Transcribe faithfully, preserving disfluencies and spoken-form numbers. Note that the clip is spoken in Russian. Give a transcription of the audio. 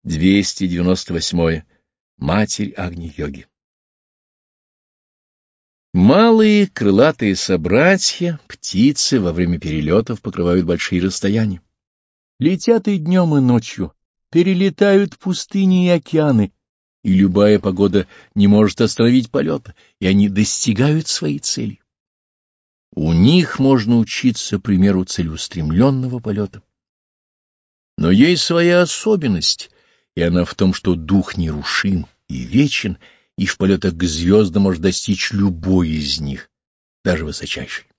двести девяносто восьмое. Матерь Агни-йоги. Малые крылатые собратья, птицы во время перелетов покрывают большие расстояния. Летят и днем, и ночью, перелетают пустыни и океаны, и любая погода не может остановить полета, и они достигают своей цели. У них можно учиться примеру целеустремленного полета. Но есть своя особенность, и она в том, что дух нерушим и вечен, и в полетах к звездам может достичь любой из них, даже высочайший.